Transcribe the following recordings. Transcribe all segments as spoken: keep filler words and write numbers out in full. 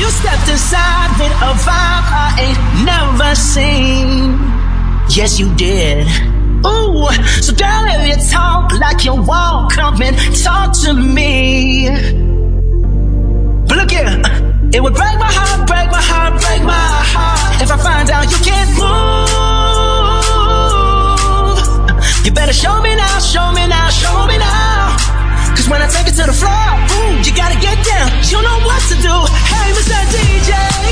You stepped inside with a vibe I ain't never seen. Yes, you did. Ooh, so girl, if you talk like you walk, come and talk to me. But look here, it would break my heart, break my heart, break my heart if I find out you can't move. You better show me now, show me now, show me now. Cause when I take it to the floor, ooh, you gotta get down. You know what to do. Hey, Mister D J,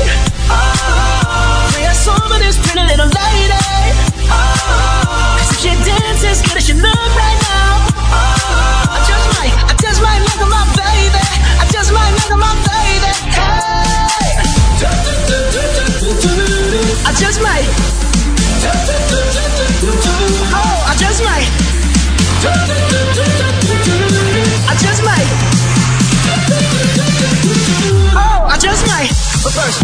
oh, play a song for this pretty little lady. Oh, cause if she dances good as she look right now, oh, I just might, I just might look at my baby. I just might look at my baby. Hey, I just might. Oh, I just might. I just might. Oh, I just might. But first,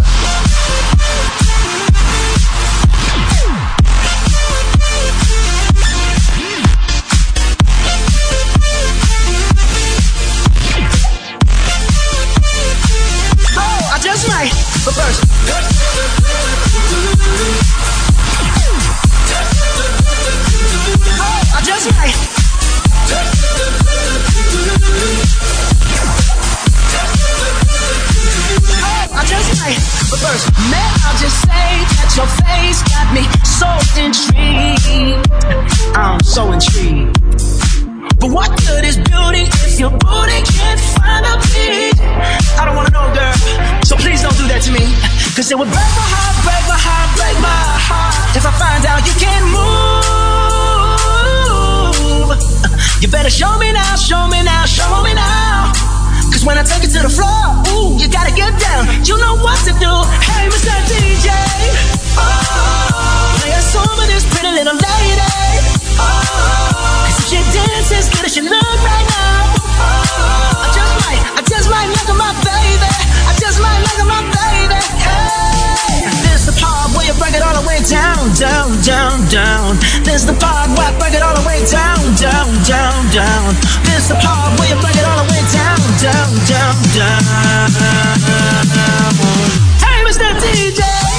oh, I just might. But first, oh, I just might. I just might, but first, may I just say that your face got me so intrigued. I'm so intrigued. But what good is beauty if your booty can't find a beat? I don't wanna know, girl, so please don't do that to me. Cause it would break my heart, break my heart, break my heart if I find out you can't move. You better show me now, show me now, show me now. Cause when I take it to the floor, ooh, you gotta get down. You know what to do. Hey, Mister D J, oh, play a song for this pretty little lady. Oh, cause if she dances good as she look right now, oh, I just might, I just might look at my baby. I just might look at my baby. Hey, this the part where you break it all the way down, down, down, down. This the part where I break it all the way down, down, down, down. This the part where you break it all the way down, down, down, down. Hey, Mister D J.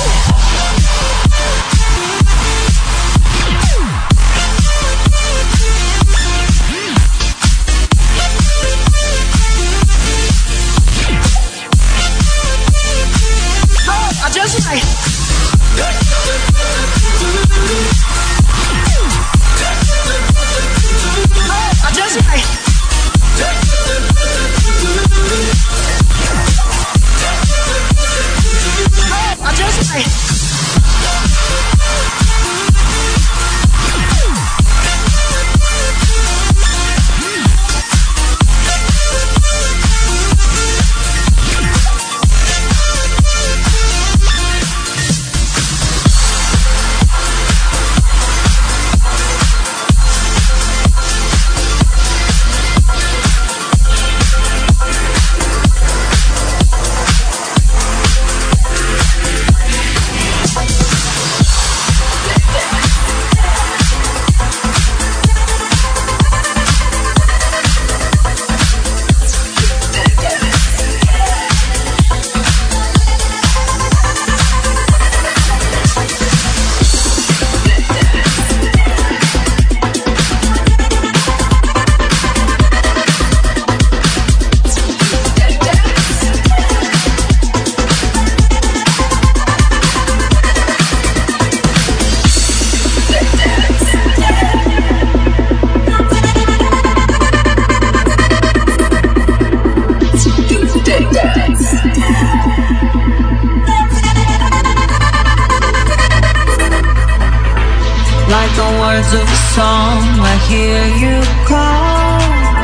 Oh, I just might. Oh, I just might. I just might. Like the words of a song, I hear you call.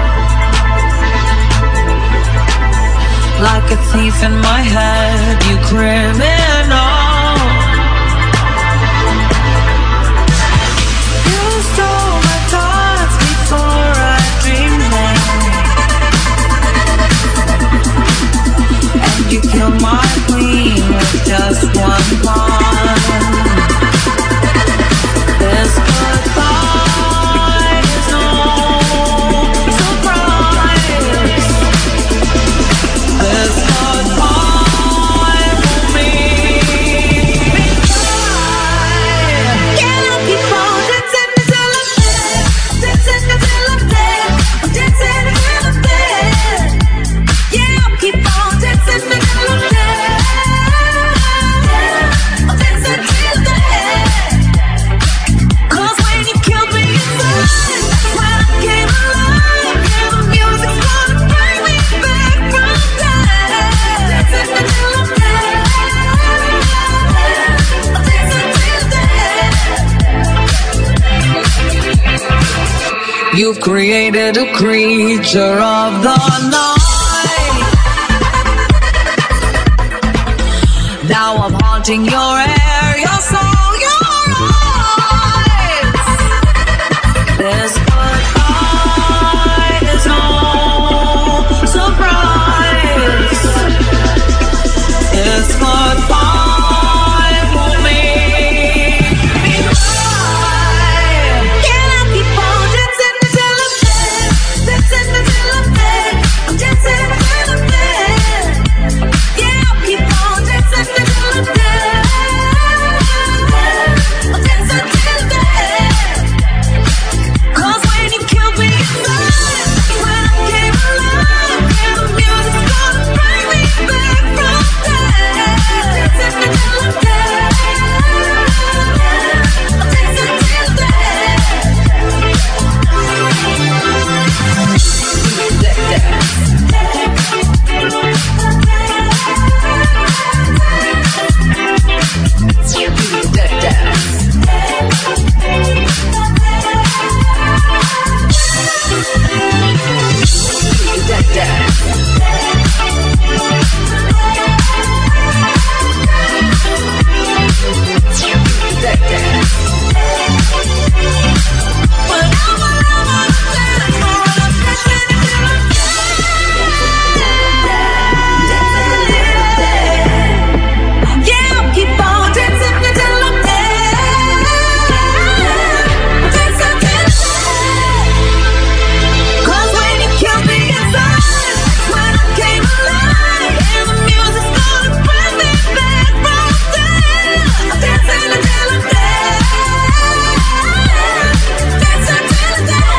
Like a thief in my head, you criminal. You stole my thoughts before I dreamed them, and you killed my queen with just one pawn. This goodbye is no surprise. This goodbye You've created a creature of the night. Now I'm haunting your air, your soul, your eyes. This goodbye is no surprise. This goodbye will make me cry. Can I keep on dancing until I'm dead? Dancing until I'm dead. I'm dancing until I'm dead. Yeah, I'll keep on dancing until I'm dead. I'll dance until I'm dead. 'Cause when you killed me inside, when I came alive, and the music's gonna bring me back from dead. Dancing until I'm dead. I'll dance until I'm dead. Yeah, I'll keep on dancing until I'm dead. Dance until I'm dead. 'Cause when you killed me inside, when I came alive, and the music's gonna bring me back from dead. I'm dancing until I'm dead. Dance until I'm dead.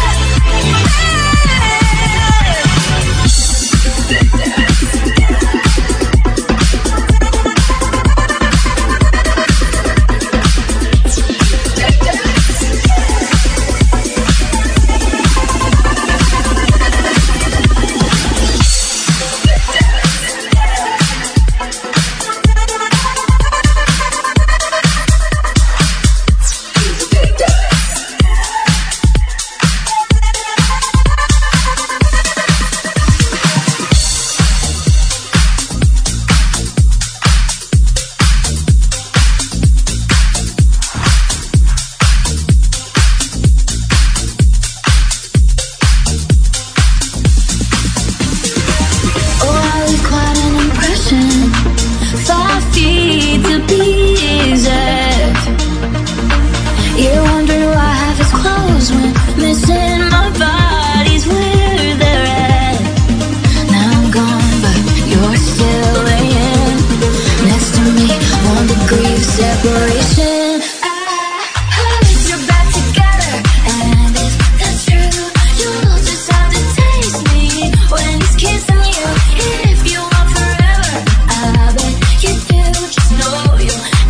Oh, I leave quite an impression. Five feet to be exact. You're wondering why half is closed when missing my body's where they're at. Now I'm gone, but you're still laying next to me. One degree of separation. I hope you're back together, and if that's true, you'll just have to taste me when he's kissing you. If you want forever, I bet you do. Just know you'll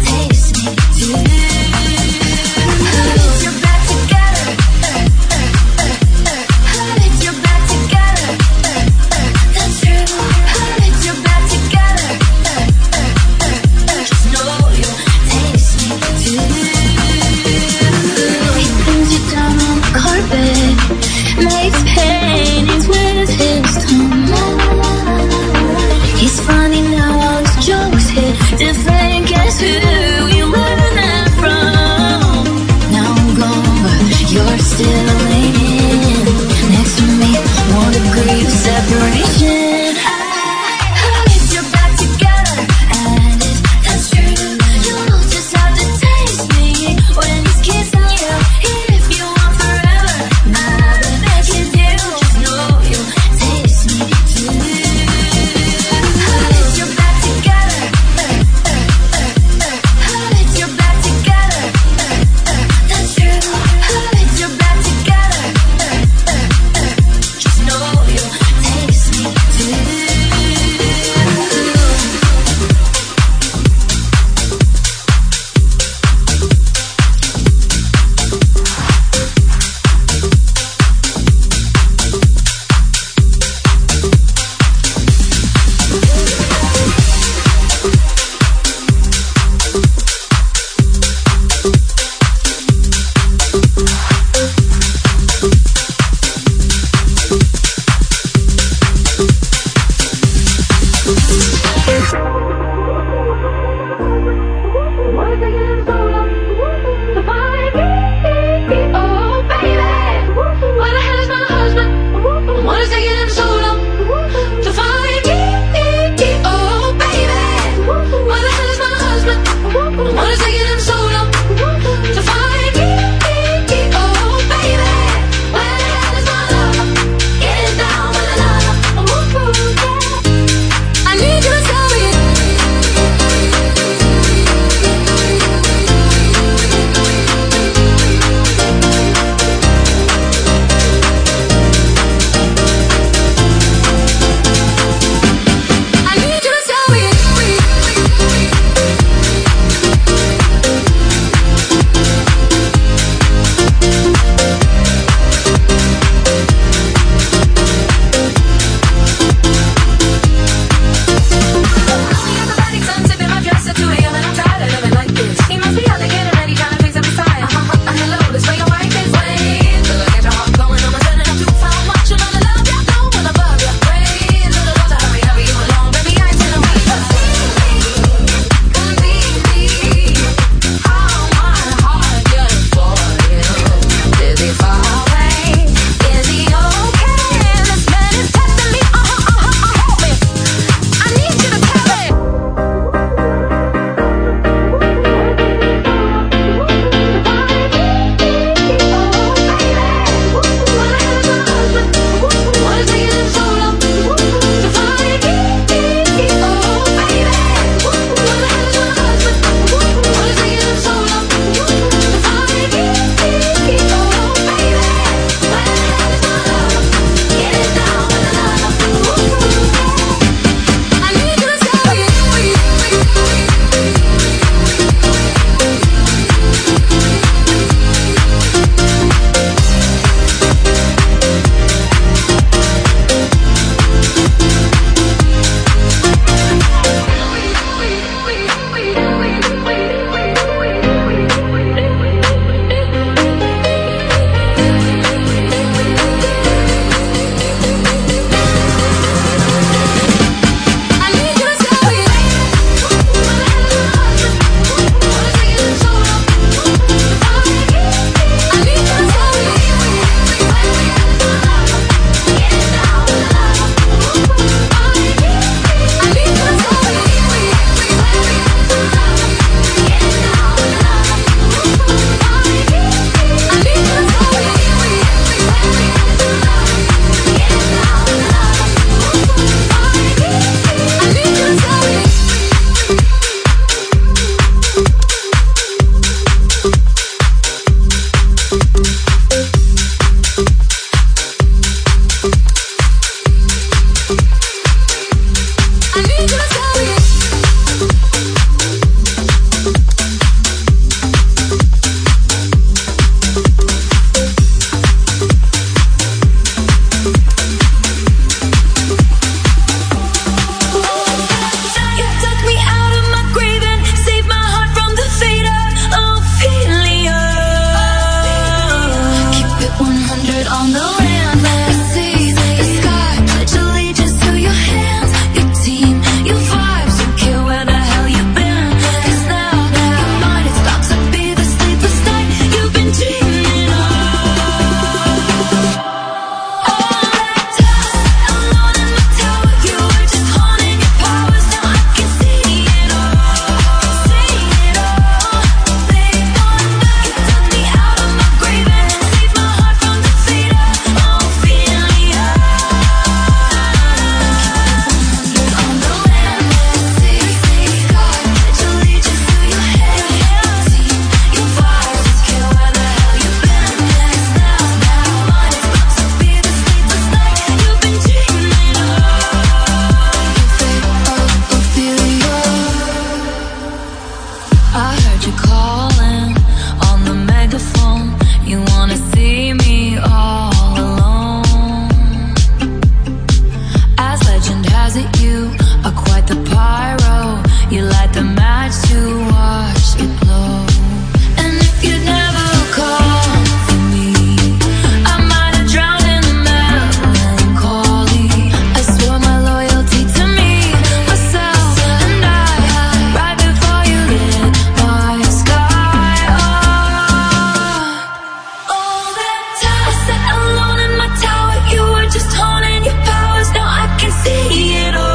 Was it you, or quite the pyro? You light the match to watch it blow. And if you'd never called for me, I might have drowned in the melancholy. I swore my loyalty to me, myself, and I, right before you lit my sky up. All that time I sat alone in my tower, you were just honing your powers. Now I can see it all.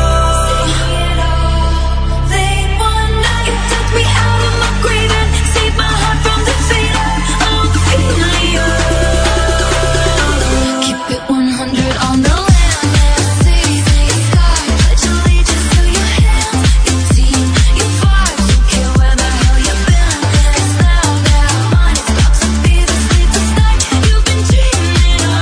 Late one night, you took me out of my grave and saved my heart from the fate of Ophelia. Keep it one hundred on the land, sea, your sky, pledge allegiance to your hands, your team, your vibes. Don't care where the hell you've been, 'cause now, now, mine is about to be the sleepless night you've been dreaming of.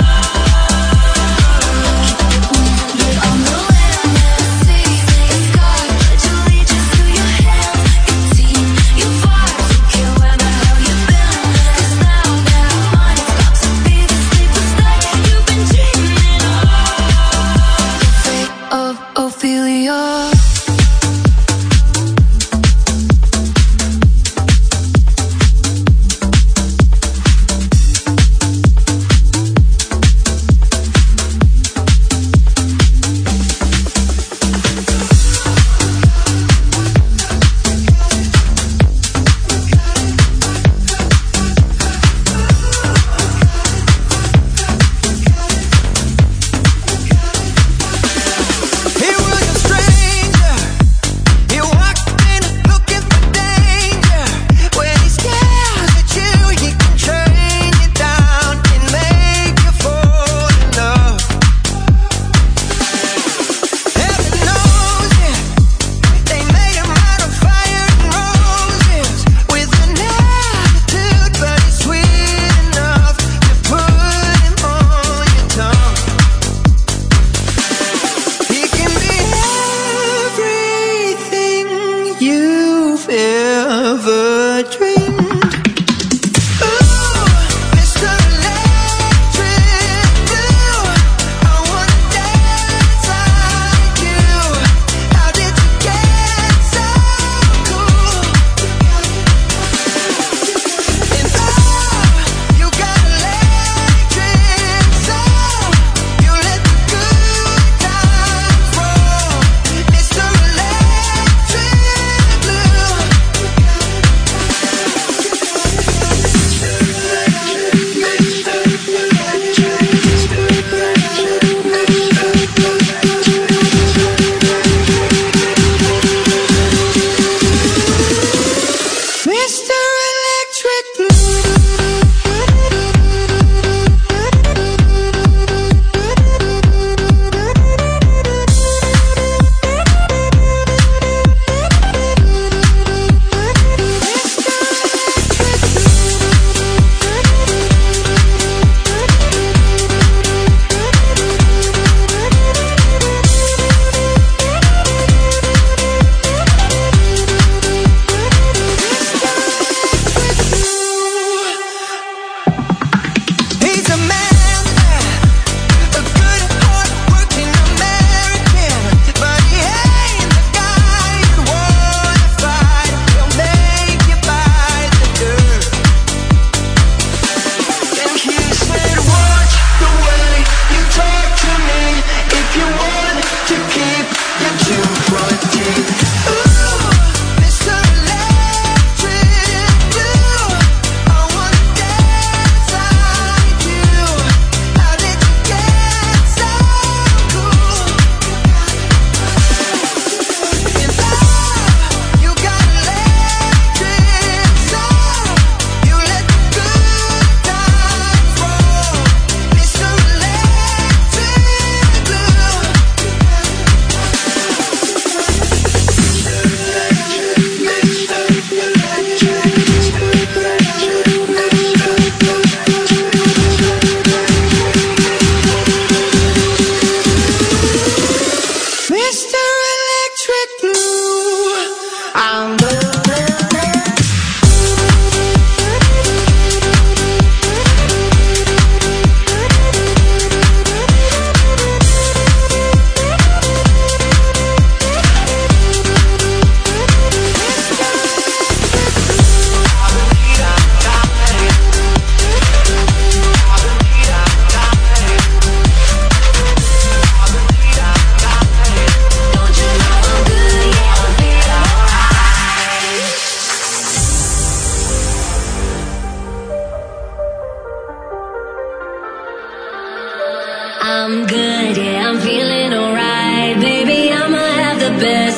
Keep it one hundred on the land, sea, your sky, pledge allegiance to your hands, your team, your vibes. Don't care where the hell you've been, 'cause now, now, mine is about to be the sleepless night you've been dreaming of. The fate of Ophelia. He was a stranger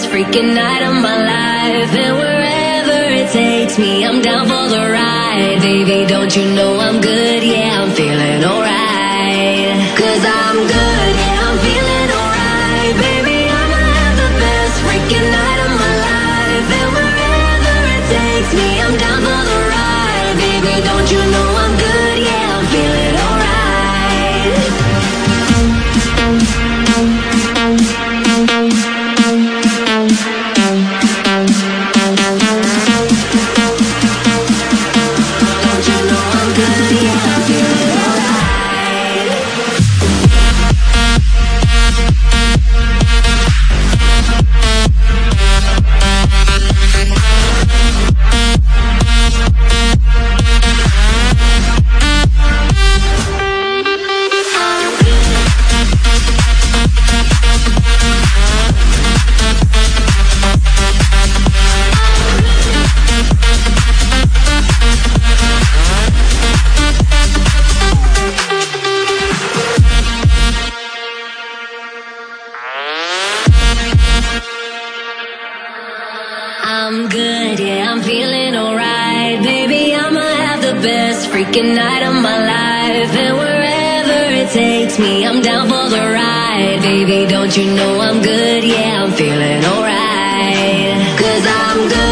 freaking night of my life. And wherever it takes me, I'm down for the ride. Baby, don't you know I'm good? Yeah, I'm feeling alright. Cause I'm good, yeah, I'm feeling alright. Baby, I'ma have the best freaking night of my life. And wherever it takes me, I'm down for the ride. Baby, don't you know I'm good? Yeah, I'm feeling alright. I'm good, yeah, I'm feeling alright. Baby, I'ma have the best freaking night of my life. And wherever it takes me, I'm down for the ride. Baby, don't you know I'm good? Yeah, I'm feeling alright. Cause I'm good.